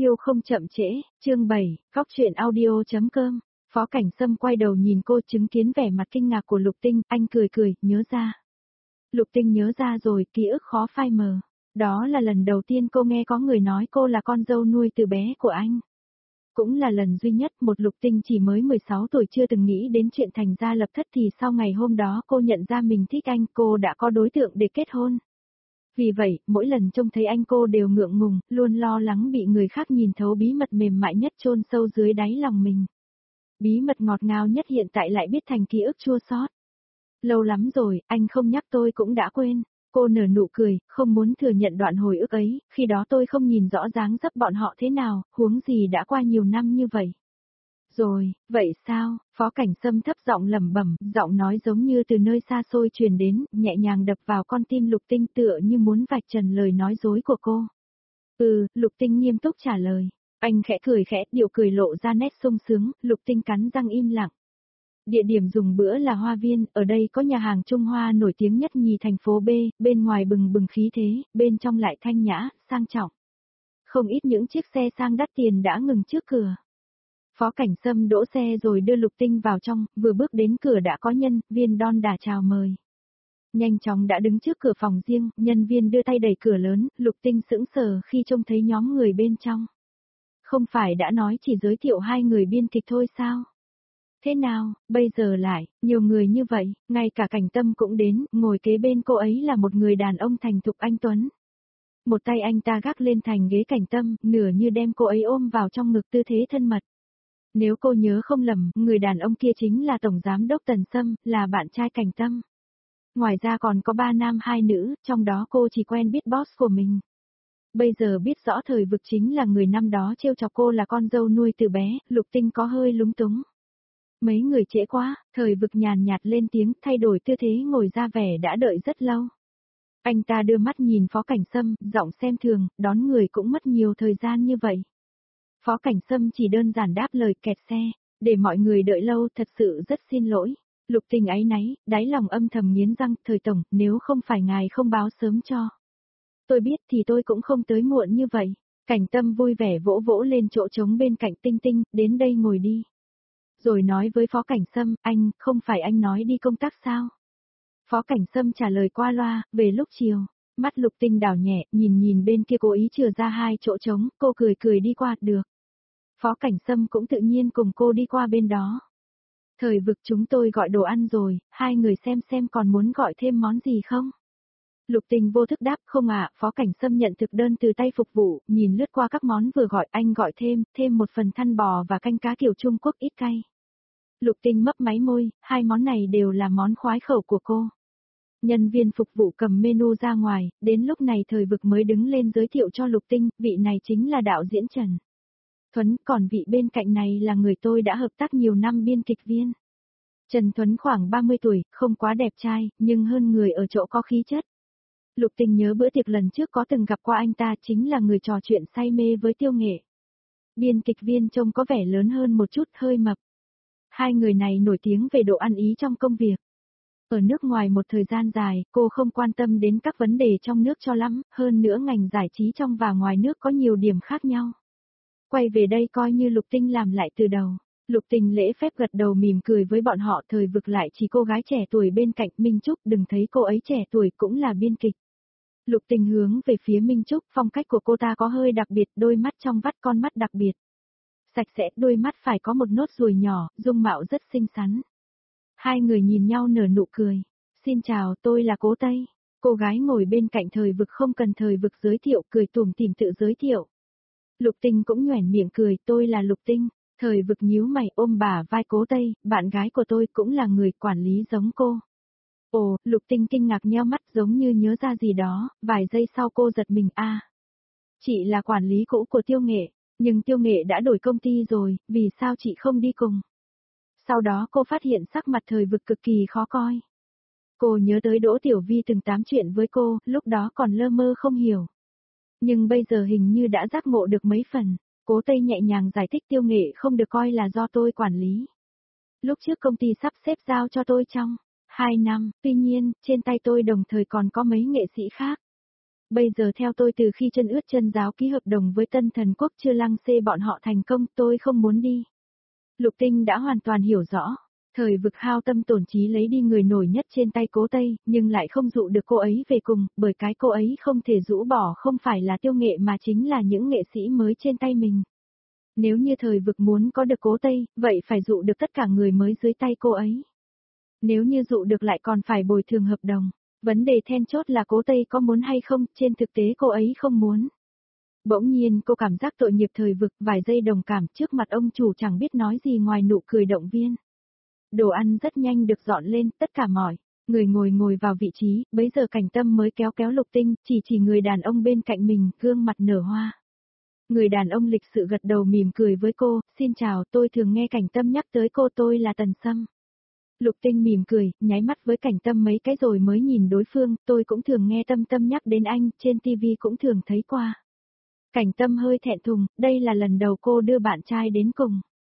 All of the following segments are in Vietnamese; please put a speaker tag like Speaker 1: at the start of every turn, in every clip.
Speaker 1: Yêu không chậm trễ, chương 7, góc truyện audio.com. Phó Cảnh Sâm quay đầu nhìn cô chứng kiến vẻ mặt kinh ngạc của Lục Tinh, anh cười cười, nhớ ra. Lục Tinh nhớ ra rồi, ký ức khó phai mờ. Đó là lần đầu tiên cô nghe có người nói cô là con dâu nuôi từ bé của anh. Cũng là lần duy nhất một Lục Tinh chỉ mới 16 tuổi chưa từng nghĩ đến chuyện thành gia lập thất thì sau ngày hôm đó cô nhận ra mình thích anh, cô đã có đối tượng để kết hôn. Vì vậy, mỗi lần trông thấy anh cô đều ngượng ngùng, luôn lo lắng bị người khác nhìn thấu bí mật mềm mại nhất chôn sâu dưới đáy lòng mình. Bí mật ngọt ngào nhất hiện tại lại biết thành ký ức chua xót. Lâu lắm rồi, anh không nhắc tôi cũng đã quên. Cô nở nụ cười, không muốn thừa nhận đoạn hồi ức ấy, khi đó tôi không nhìn rõ dáng dấp bọn họ thế nào, huống gì đã qua nhiều năm như vậy. Rồi, vậy sao? Phó Cảnh Sâm thấp giọng lẩm bẩm, giọng nói giống như từ nơi xa xôi truyền đến, nhẹ nhàng đập vào con tim Lục Tinh tựa như muốn vạch trần lời nói dối của cô. Lục Tinh nghiêm túc trả lời. Anh khẽ cười khẽ, điệu cười lộ ra nét sung sướng, Lục Tinh cắn răng im lặng. Địa điểm dùng bữa là Hoa Viên, ở đây có nhà hàng Trung Hoa nổi tiếng nhất nhì thành phố B, bên ngoài bừng bừng khí thế, bên trong lại thanh nhã, sang trọng. Không ít những chiếc xe sang đắt tiền đã ngừng trước cửa. Phó Cảnh Sâm đỗ xe rồi đưa Lục Tinh vào trong, vừa bước đến cửa đã có nhân viên đon đả chào mời. Nhanh chóng đã đứng trước cửa phòng riêng, nhân viên đưa tay đẩy cửa lớn, Lục Tinh sững sờ khi trông thấy nhóm người bên trong. Không phải đã nói chỉ giới thiệu 2 người biên kịch thôi sao? Thế nào, bây giờ lại, nhiều người như vậy, ngay cả Cảnh Tâm cũng đến, ngồi kế bên cô ấy là một người đàn ông thành thục anh Tuấn. Một tay anh ta gác lên thành ghế Cảnh Tâm, nửa như đem cô ấy ôm vào trong ngực tư thế thân mật. Nếu cô nhớ không lầm, người đàn ông kia chính là Tổng Giám đốc Tần Sâm, là bạn trai Cảnh Tâm. Ngoài ra còn có 3 nam 2 nữ, trong đó cô chỉ quen biết boss của mình. Bây giờ biết rõ thời vực chính là người năm đó trêu chọc cô là con dâu nuôi từ bé, Lục Tinh có hơi lúng túng. Mấy người trễ quá, thời vực nhàn nhạt lên tiếng, thay đổi tư thế ngồi ra vẻ đã đợi rất lâu. Anh ta đưa mắt nhìn Phó Cảnh Sâm, giọng xem thường, đón người cũng mất nhiều thời gian như vậy. Phó Cảnh Sâm chỉ đơn giản đáp lời kẹt xe, để mọi người đợi lâu thật sự rất xin lỗi. Lục Tinh áy náy, đáy lòng âm thầm nghiến răng, thời tổng, nếu không phải ngài không báo sớm cho. Tôi biết thì tôi cũng không tới muộn như vậy. Cảnh Tâm vui vẻ vỗ vỗ lên chỗ trống bên cạnh Tinh Tinh, đến đây ngồi đi. Rồi nói với Phó Cảnh Sâm, anh, không phải anh nói đi công tác sao? Phó Cảnh Sâm trả lời qua loa, về lúc chiều. Mắt Lục Tinh đảo nhẹ, nhìn bên kia cố ý chừa ra 2 chỗ trống, cô cười cười đi qua, được. Phó Cảnh Sâm cũng tự nhiên cùng cô đi qua bên đó. Thời vực chúng tôi gọi đồ ăn rồi, 2 người xem còn muốn gọi thêm món gì không? Lục Tinh vô thức đáp, không ạ. Phó Cảnh Sâm nhận thực đơn từ tay phục vụ, nhìn lướt qua các món vừa gọi, anh gọi thêm một phần thăn bò và canh cá kiểu Trung Quốc ít cay. Lục Tinh mấp máy môi, 2 món này đều là món khoái khẩu của cô. Nhân viên phục vụ cầm menu ra ngoài, đến lúc này thời vực mới đứng lên giới thiệu cho Lục Tinh, vị này chính là đạo diễn Trần Thuấn, còn vị bên cạnh này là người tôi đã hợp tác nhiều năm, biên kịch viên. Trần Thuấn khoảng 30 tuổi, không quá đẹp trai, nhưng hơn người ở chỗ có khí chất. Lục Tinh nhớ bữa tiệc lần trước có từng gặp qua anh ta, chính là người trò chuyện say mê với Tiêu Nghệ. Biên kịch viên trông có vẻ lớn hơn một chút, hơi mập. 2 người này nổi tiếng về độ ăn ý trong công việc. Ở nước ngoài một thời gian dài, cô không quan tâm đến các vấn đề trong nước cho lắm, hơn nữa ngành giải trí trong và ngoài nước có nhiều điểm khác nhau. Quay về đây coi như Lục Tinh làm lại từ đầu. Lục Tinh lễ phép gật đầu mỉm cười với bọn họ, thời vực lại chỉ cô gái trẻ tuổi bên cạnh Minh Trúc, đừng thấy cô ấy trẻ tuổi cũng là biên kịch. Lục Tinh hướng về phía Minh Trúc, phong cách của cô ta có hơi đặc biệt, đôi mắt trong vắt con mắt đặc biệt. Sạch sẽ, đôi mắt phải có một nốt ruồi nhỏ, dung mạo rất xinh xắn. 2 người nhìn nhau nở nụ cười. Xin chào, tôi là Cố Tây. Cô gái ngồi bên cạnh thời vực không cần thời vực giới thiệu, cười tủm tỉm tự giới thiệu. Lục Tinh cũng nhoẻn miệng cười, tôi là Lục Tinh. Thời vực nhíu mày ôm bả vai Cố Tây, bạn gái của tôi cũng là người quản lý giống cô. Ồ, Lục Tinh kinh ngạc nheo mắt giống như nhớ ra gì đó, vài giây sau cô giật mình, chị là quản lý cũ của Tiêu Nghệ, nhưng Tiêu Nghệ đã đổi công ty rồi, vì sao chị không đi cùng? Sau đó cô phát hiện sắc mặt thời vực cực kỳ khó coi. Cô nhớ tới Đỗ Tiểu Vi từng tám chuyện với cô, lúc đó còn lơ mơ không hiểu. Nhưng bây giờ hình như đã giác ngộ được mấy phần. Cố Tây nhẹ nhàng giải thích, Tiêu Nghệ không được coi là do tôi quản lý. Lúc trước công ty sắp xếp giao cho tôi trong 2 năm, tuy nhiên, trên tay tôi đồng thời còn có mấy nghệ sĩ khác. bây giờ theo tôi từ khi chân ướt chân ráo ký hợp đồng với Tân Thần Quốc chưa lăng xê bọn họ thành công tôi không muốn đi. Lục Tinh đã hoàn toàn hiểu rõ. Thời vực hao tâm tổn trí lấy đi người nổi nhất trên tay Cố Tây, nhưng lại không dụ được cô ấy về cùng, bởi cái cô ấy không thể rũ bỏ không phải là Tiêu Nghệ mà chính là những nghệ sĩ mới trên tay mình. Nếu như thời vực muốn có được Cố Tây, vậy phải dụ được tất cả người mới dưới tay cô ấy. Nếu như dụ được lại còn phải bồi thường hợp đồng. Vấn đề then chốt là Cố Tây có muốn hay không, trên thực tế cô ấy không muốn. Bỗng nhiên cô cảm giác tội nghiệp thời vực, vài giây đồng cảm trước mặt ông chủ chẳng biết nói gì ngoài nụ cười động viên. Đồ ăn rất nhanh được dọn lên, tất cả mọi người ngồi vào vị trí, bấy giờ Cảnh Tâm mới kéo kéo Lục Tinh, chỉ người đàn ông bên cạnh mình, gương mặt nở hoa. Người đàn ông lịch sự gật đầu mỉm cười với cô, xin chào, tôi thường nghe Cảnh Tâm nhắc tới cô, tôi là Tần Sâm. Lục Tinh mỉm cười, nháy mắt với Cảnh Tâm mấy cái rồi mới nhìn đối phương, tôi cũng thường nghe Tâm Tâm nhắc đến anh, trên TV cũng thường thấy qua. Cảnh Tâm hơi thẹn thùng, đây là lần đầu cô đưa bạn trai đến cùng.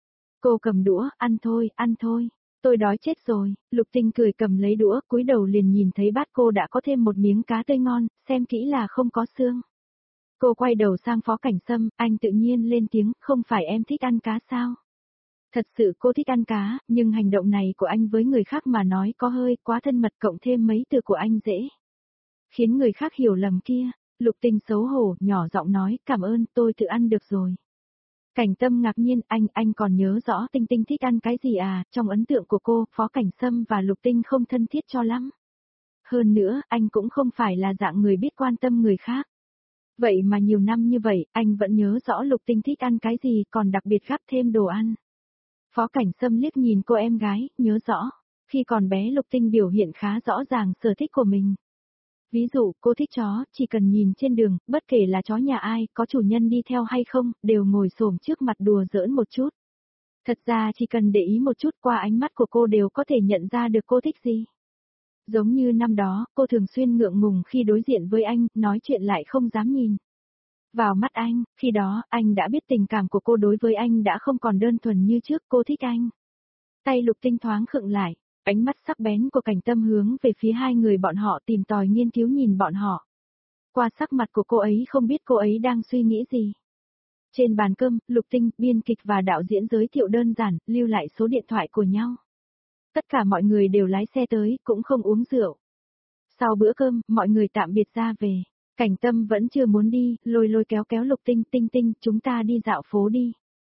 Speaker 1: Cô cầm đũa, ăn thôi, tôi đói chết rồi. Lục Tinh cười cầm lấy đũa, cúi đầu liền nhìn thấy bát cô đã có thêm một miếng cá tươi ngon, xem kỹ là không có xương. Cô quay đầu sang Phó Cảnh Sâm, anh tự nhiên lên tiếng, không phải em thích ăn cá sao? Thật sự cô thích ăn cá, nhưng hành động này của anh với người khác mà nói có hơi quá thân mật, cộng thêm mấy từ của anh dễ khiến người khác hiểu lầm kia. Lục Tinh xấu hổ, nhỏ giọng nói, cảm ơn, tôi tự ăn được rồi. Cảnh Tâm ngạc nhiên, anh còn nhớ rõ Tinh Tinh thích ăn cái gì à, trong ấn tượng của cô, Phó Cảnh Sâm và Lục Tinh không thân thiết cho lắm. Hơn nữa, anh cũng không phải là dạng người biết quan tâm người khác. Vậy mà nhiều năm như vậy, anh vẫn nhớ rõ Lục Tinh thích ăn cái gì, còn đặc biệt gắp thêm đồ ăn. Phó Cảnh Sâm liếc nhìn cô em gái, nhớ rõ. Khi còn bé Lục Tinh biểu hiện khá rõ ràng sở thích của mình. Ví dụ, cô thích chó, chỉ cần nhìn trên đường, bất kể là chó nhà ai, có chủ nhân đi theo hay không, đều ngồi xổm trước mặt đùa giỡn một chút. Thật ra chỉ cần để ý một chút qua ánh mắt của cô đều có thể nhận ra được cô thích gì. Giống như năm đó, cô thường xuyên ngượng ngùng khi đối diện với anh, nói chuyện lại không dám nhìn vào mắt anh, khi đó, anh đã biết tình cảm của cô đối với anh đã không còn đơn thuần như trước, cô thích anh. Tay Lục Tinh thoáng khựng lại, ánh mắt sắc bén của Cảnh Tâm hướng về phía hai người bọn họ tìm tòi nghiên cứu nhìn bọn họ. Qua sắc mặt của cô ấy không biết cô ấy đang suy nghĩ gì. Trên bàn cơm, Lục Tinh, biên kịch và đạo diễn giới thiệu đơn giản, lưu lại số điện thoại của nhau. Tất cả mọi người đều lái xe tới, cũng không uống rượu. Sau bữa cơm, mọi người tạm biệt ra về. Cảnh Tâm vẫn chưa muốn đi, lôi kéo Lục Tinh, Tinh, chúng ta đi dạo phố đi.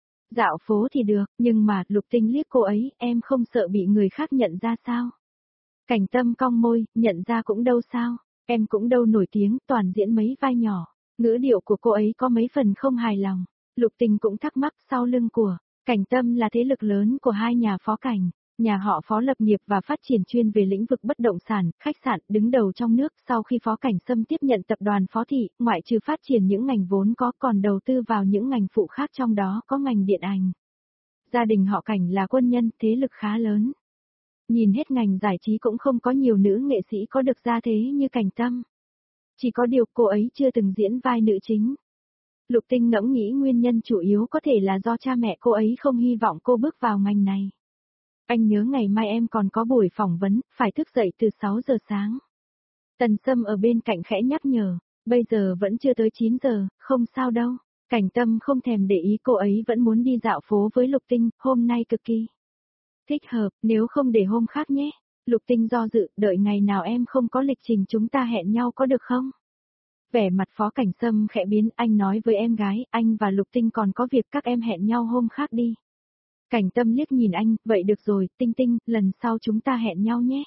Speaker 1: Dạo phố thì được, nhưng mà, Lục Tinh liếc cô ấy, em không sợ bị người khác nhận ra sao? Cảnh Tâm cong môi, nhận ra cũng đâu sao, em cũng đâu nổi tiếng, toàn diễn mấy vai nhỏ. Ngữ điệu của cô ấy có mấy phần không hài lòng. Lục Tinh cũng thắc mắc sau lưng của Cảnh Tâm là thế lực lớn của hai nhà Phó Cảnh. Nhà họ Phó lập nghiệp và phát triển chuyên về lĩnh vực bất động sản, khách sạn, đứng đầu trong nước. Sau khi Phó Cảnh Sâm tiếp nhận tập đoàn Phó Thị, ngoại trừ phát triển những ngành vốn có còn đầu tư vào những ngành phụ khác, trong đó có ngành điện ảnh. Gia đình họ Cảnh là quân nhân, thế lực khá lớn. Nhìn hết ngành giải trí cũng không có nhiều nữ nghệ sĩ có được gia thế như Cảnh Tâm. Chỉ có điều cô ấy chưa từng diễn vai nữ chính. Lục Tinh ngẫm nghĩ nguyên nhân chủ yếu có thể là do cha mẹ cô ấy không hy vọng cô bước vào ngành này. Anh nhớ ngày mai em còn có buổi phỏng vấn, phải thức dậy từ 6 giờ sáng. Tần Sâm ở bên cạnh khẽ nhắc nhở, bây giờ vẫn chưa tới 9 giờ, không sao đâu. Cảnh Tâm không thèm để ý, cô ấy vẫn muốn đi dạo phố với Lục Tinh, hôm nay cực kỳ thích hợp, nếu không để hôm khác nhé. Lục Tinh do dự, đợi ngày nào em không có lịch trình chúng ta hẹn nhau có được không? Vẻ mặt Phó Cảnh Sâm khẽ biến, anh nói với em gái, anh và Lục Tinh còn có việc, các em hẹn nhau hôm khác đi. Cảnh Tâm liếc nhìn anh, vậy được rồi, Tinh, lần sau chúng ta hẹn nhau nhé.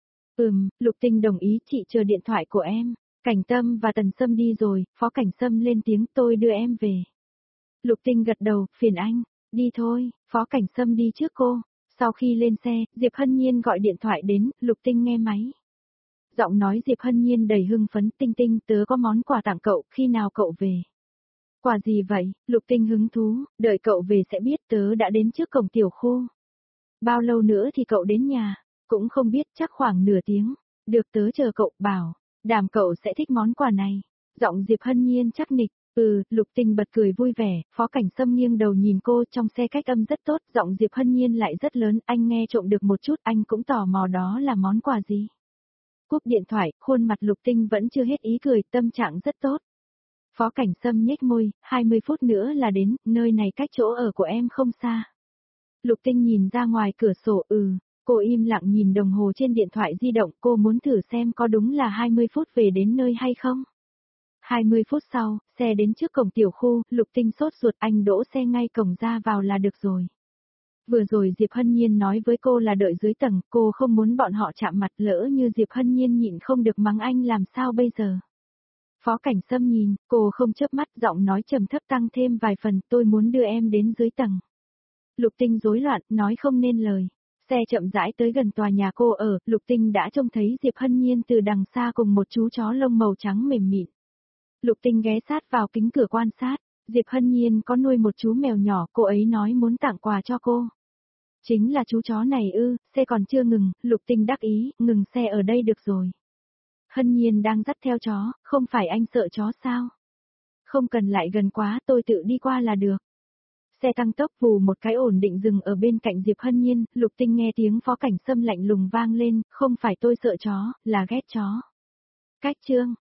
Speaker 1: Lục Tinh đồng ý, chị chờ điện thoại của em. Cảnh Tâm và Tần Sâm đi rồi, Phó Cảnh Sâm lên tiếng, tôi đưa em về. Lục Tinh gật đầu, phiền anh, đi thôi, Phó Cảnh Sâm đi trước cô. Sau khi lên xe, Diệp Hân Nhiên gọi điện thoại đến, Lục Tinh nghe máy. Giọng nói Diệp Hân Nhiên đầy hưng phấn, Tinh, tớ có món quà tặng cậu, khi nào cậu về? Quà gì vậy? Lục Tinh hứng thú, đợi cậu về sẽ biết, tớ đã đến trước cổng tiểu khu. Bao lâu nữa thì cậu đến nhà? Cũng không biết, chắc khoảng nửa tiếng. Được, tớ chờ cậu, bảo đảm cậu sẽ thích món quà này. Giọng Diệp Hân Nhiên chắc nịch. Lục Tinh bật cười vui vẻ, Phó Cảnh Sâm nghiêng đầu nhìn cô, trong xe cách âm rất tốt, giọng Diệp Hân Nhiên lại rất lớn, anh nghe trộm được một chút, anh cũng tò mò đó là món quà gì. Cúp điện thoại, khuôn mặt Lục Tinh vẫn chưa hết ý cười, tâm trạng rất tốt. Phó Cảnh Sâm nhếch môi, 20 phút nữa là đến, nơi này cách chỗ ở của em không xa. Lục Tinh nhìn ra ngoài cửa sổ, cô im lặng nhìn đồng hồ trên điện thoại di động, cô muốn thử xem có đúng là 20 phút về đến nơi hay không. 20 phút sau, xe đến trước cổng tiểu khu, Lục Tinh sốt ruột, anh đỗ xe ngay cổng ra vào là được rồi. Vừa rồi Diệp Hân Nhiên nói với cô là đợi dưới tầng, cô không muốn bọn họ chạm mặt, lỡ như Diệp Hân Nhiên nhịn không được mắng anh làm sao bây giờ. Phó Cảnh Sâm nhìn, cô không chớp mắt, giọng nói trầm thấp tăng thêm vài phần, tôi muốn đưa em đến dưới tầng. Lục Tinh rối loạn, nói không nên lời. Xe chậm rãi tới gần tòa nhà cô ở, Lục Tinh đã trông thấy Diệp Hân Nhiên từ đằng xa cùng một chú chó lông màu trắng mềm mịn. Lục Tinh ghé sát vào kính cửa quan sát, Diệp Hân Nhiên có nuôi một chú mèo nhỏ, cô ấy nói muốn tặng quà cho cô. Chính là chú chó này xe còn chưa ngừng, Lục Tinh đắc ý, ngừng xe ở đây được rồi. Hân Nhiên đang dắt theo chó, không phải anh sợ chó sao? Không cần lại gần quá, tôi tự đi qua là được. Xe tăng tốc vù một cái ổn định dừng ở bên cạnh Diệp Hân Nhiên, Lục Tinh nghe tiếng Phó Cảnh Sâm lạnh lùng vang lên, không phải tôi sợ chó, là ghét chó. Cách chương.